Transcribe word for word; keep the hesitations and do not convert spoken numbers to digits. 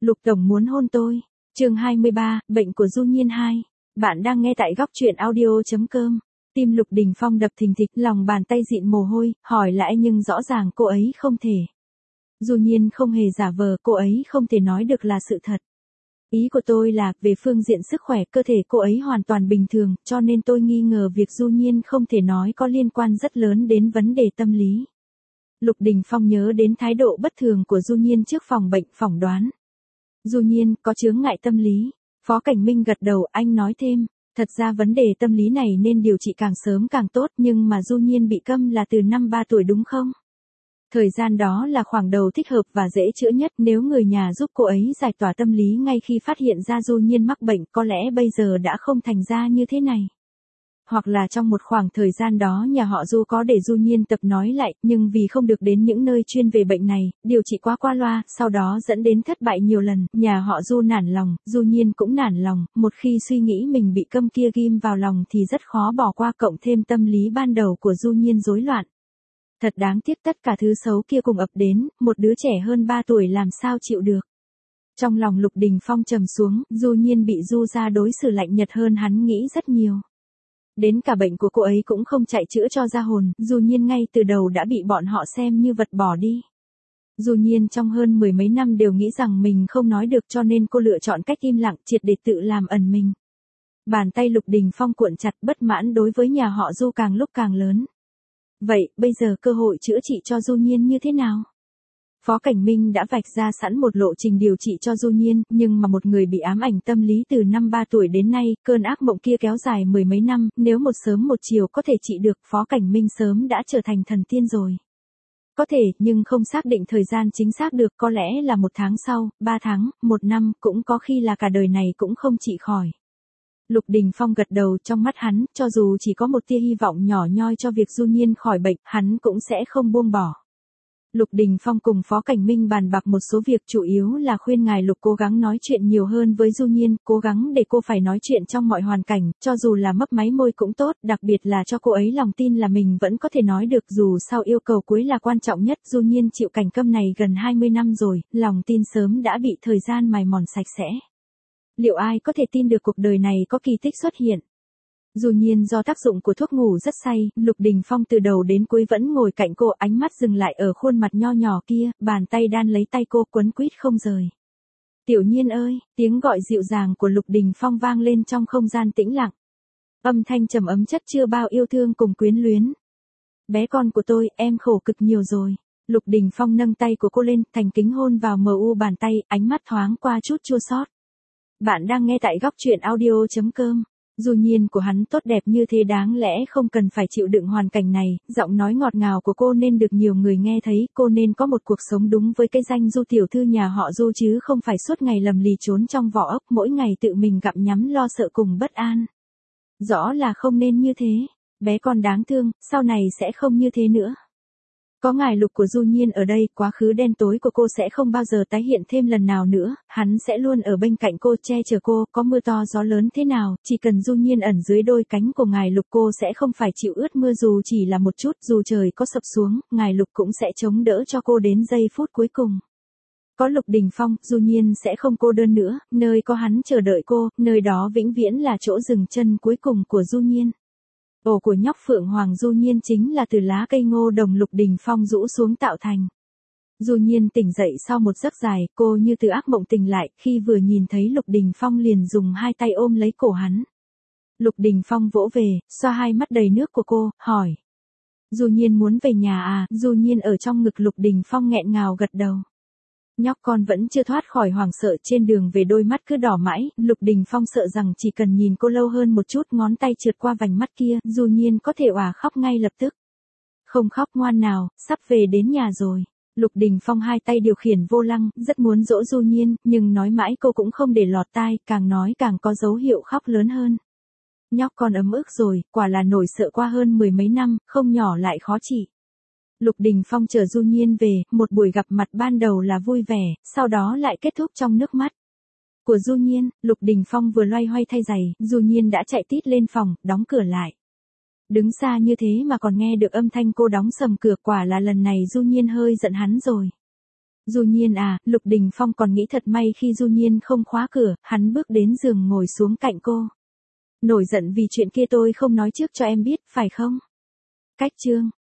Lục Tổng muốn hôn tôi. Chương hai mươi ba, bệnh của Du Nhiên hai. Bạn đang nghe tại góc truyện audio chấm com. Tim Lục Đình Phong đập thình thịch, lòng bàn tay dịn mồ hôi, hỏi lại nhưng rõ ràng cô ấy không thể. Du Nhiên không hề giả vờ, cô ấy không thể nói được là sự thật. Ý của tôi là, về phương diện sức khỏe cơ thể cô ấy hoàn toàn bình thường, cho nên tôi nghi ngờ việc Du Nhiên không thể nói có liên quan rất lớn đến vấn đề tâm lý. Lục Đình Phong nhớ đến thái độ bất thường của Du Nhiên trước phòng bệnh, phỏng đoán. Du Nhiên có chướng ngại tâm lý. Phó Cảnh Minh gật đầu, anh nói thêm, thật ra vấn đề tâm lý này nên điều trị càng sớm càng tốt, nhưng mà Du Nhiên bị câm là từ năm ba tuổi đúng không? Thời gian đó là khoảng đầu thích hợp và dễ chữa nhất, nếu người nhà giúp cô ấy giải tỏa tâm lý ngay khi phát hiện ra Du Nhiên mắc bệnh, có lẽ bây giờ đã không thành ra như thế này. Hoặc là trong một khoảng thời gian đó nhà họ Du có để Du Nhiên tập nói lại, nhưng vì không được đến những nơi chuyên về bệnh này, điều trị quá qua loa, sau đó dẫn đến thất bại nhiều lần, nhà họ Du nản lòng, Du Nhiên cũng nản lòng, một khi suy nghĩ mình bị câm kia ghim vào lòng thì rất khó bỏ qua, cộng thêm tâm lý ban đầu của Du Nhiên rối loạn. Thật đáng tiếc, tất cả thứ xấu kia cùng ập đến, một đứa trẻ hơn ba tuổi làm sao chịu được. Trong lòng Lục Đình Phong trầm xuống, Du Nhiên bị Du gia đối xử lạnh nhạt hơn hắn nghĩ rất nhiều. Đến cả bệnh của cô ấy cũng không chạy chữa cho ra hồn, Du Nhiên ngay từ đầu đã bị bọn họ xem như vật bỏ đi. Du Nhiên trong hơn mười mấy năm đều nghĩ rằng mình không nói được, cho nên cô lựa chọn cách im lặng, triệt để tự làm ẩn mình. Bàn tay Lục Đình Phong cuộn chặt, bất mãn đối với nhà họ Du càng lúc càng lớn. Vậy, bây giờ cơ hội chữa trị cho Du Nhiên như thế nào? Phó Cảnh Minh đã vạch ra sẵn một lộ trình điều trị cho Du Nhiên, nhưng mà một người bị ám ảnh tâm lý từ năm ba tuổi đến nay, cơn ác mộng kia kéo dài mười mấy năm, nếu một sớm một chiều có thể trị được, Phó Cảnh Minh sớm đã trở thành thần tiên rồi. Có thể, nhưng không xác định thời gian chính xác được, có lẽ là một tháng sau, ba tháng, một năm, cũng có khi là cả đời này cũng không trị khỏi. Lục Đình Phong gật đầu, trong mắt hắn, cho dù chỉ có một tia hy vọng nhỏ nhoi cho việc Du Nhiên khỏi bệnh, hắn cũng sẽ không buông bỏ. Lục Đình Phong cùng Phó Cảnh Minh bàn bạc một số việc, chủ yếu là khuyên ngài Lục cố gắng nói chuyện nhiều hơn với Du Nhiên, cố gắng để cô phải nói chuyện trong mọi hoàn cảnh, cho dù là mấp máy môi cũng tốt, đặc biệt là cho cô ấy lòng tin là mình vẫn có thể nói được, dù sao yêu cầu cuối là quan trọng nhất. Du Nhiên chịu cảnh câm này gần hai mươi năm rồi, lòng tin sớm đã bị thời gian mài mòn sạch sẽ. Liệu ai có thể tin được cuộc đời này có kỳ tích xuất hiện? Du Nhiên do tác dụng của thuốc ngủ rất say, Lục Đình Phong từ đầu đến cuối vẫn ngồi cạnh cô, ánh mắt dừng lại ở khuôn mặt nho nhỏ kia, bàn tay đan lấy tay cô, quấn quýt không rời. Tiểu Nhiên ơi, tiếng gọi dịu dàng của Lục Đình Phong vang lên trong không gian tĩnh lặng. Âm thanh trầm ấm chất chứa bao yêu thương cùng quyến luyến. Bé con của tôi, em khổ cực nhiều rồi. Lục Đình Phong nâng tay của cô lên, thành kính hôn vào mờ u bàn tay, ánh mắt thoáng qua chút chua xót. Bạn đang nghe tại góc truyện audio chấm com. Du Nhiên của hắn tốt đẹp như thế đáng lẽ không cần phải chịu đựng hoàn cảnh này, giọng nói ngọt ngào của cô nên được nhiều người nghe thấy, cô nên có một cuộc sống đúng với cái danh Du tiểu thư nhà họ Du chứ không phải suốt ngày lầm lì trốn trong vỏ ốc, mỗi ngày tự mình gặm nhắm lo sợ cùng bất an. Rõ là không nên như thế, bé con đáng thương, sau này sẽ không như thế nữa. Có ngài Lục của Du Nhiên ở đây, quá khứ đen tối của cô sẽ không bao giờ tái hiện thêm lần nào nữa, hắn sẽ luôn ở bên cạnh cô, che chở cô, có mưa to gió lớn thế nào, chỉ cần Du Nhiên ẩn dưới đôi cánh của ngài Lục cô sẽ không phải chịu ướt mưa dù chỉ là một chút, dù trời có sập xuống, ngài Lục cũng sẽ chống đỡ cho cô đến giây phút cuối cùng. Có Lục Đình Phong, Du Nhiên sẽ không cô đơn nữa, nơi có hắn chờ đợi cô, nơi đó vĩnh viễn là chỗ dừng chân cuối cùng của Du Nhiên. Ổ của nhóc Phượng Hoàng Du Nhiên chính là từ lá cây ngô đồng Lục Đình Phong rũ xuống tạo thành. Du Nhiên tỉnh dậy sau một giấc dài, cô như từ ác mộng tỉnh lại, khi vừa nhìn thấy Lục Đình Phong liền dùng hai tay ôm lấy cổ hắn. Lục Đình Phong vỗ về, xoa hai mắt đầy nước của cô, hỏi. Du Nhiên muốn về nhà à? Du Nhiên ở trong ngực Lục Đình Phong nghẹn ngào gật đầu. Nhóc con vẫn chưa thoát khỏi hoảng sợ, trên đường về đôi mắt cứ đỏ mãi, Lục Đình Phong sợ rằng chỉ cần nhìn cô lâu hơn một chút, ngón tay trượt qua vành mắt kia, Du Nhiên có thể òa khóc ngay lập tức. Không khóc ngoan nào, sắp về đến nhà rồi. Lục Đình Phong hai tay điều khiển vô lăng, rất muốn dỗ Du Nhiên, nhưng nói mãi cô cũng không để lọt tai, càng nói càng có dấu hiệu khóc lớn hơn. Nhóc con ấm ức rồi, quả là nổi sợ qua hơn mười mấy năm, không nhỏ lại khó trị. Lục Đình Phong chở Du Nhiên về, một buổi gặp mặt ban đầu là vui vẻ, sau đó lại kết thúc trong nước mắt của Du Nhiên. Lục Đình Phong vừa loay hoay thay giày, Du Nhiên đã chạy tít lên phòng, đóng cửa lại. Đứng xa như thế mà còn nghe được âm thanh cô đóng sầm cửa, quả là lần này Du Nhiên hơi giận hắn rồi. Du Nhiên à, Lục Đình Phong còn nghĩ thật may khi Du Nhiên không khóa cửa, hắn bước đến giường ngồi xuống cạnh cô. Nổi giận vì chuyện kia tôi không nói trước cho em biết, phải không? Cách chương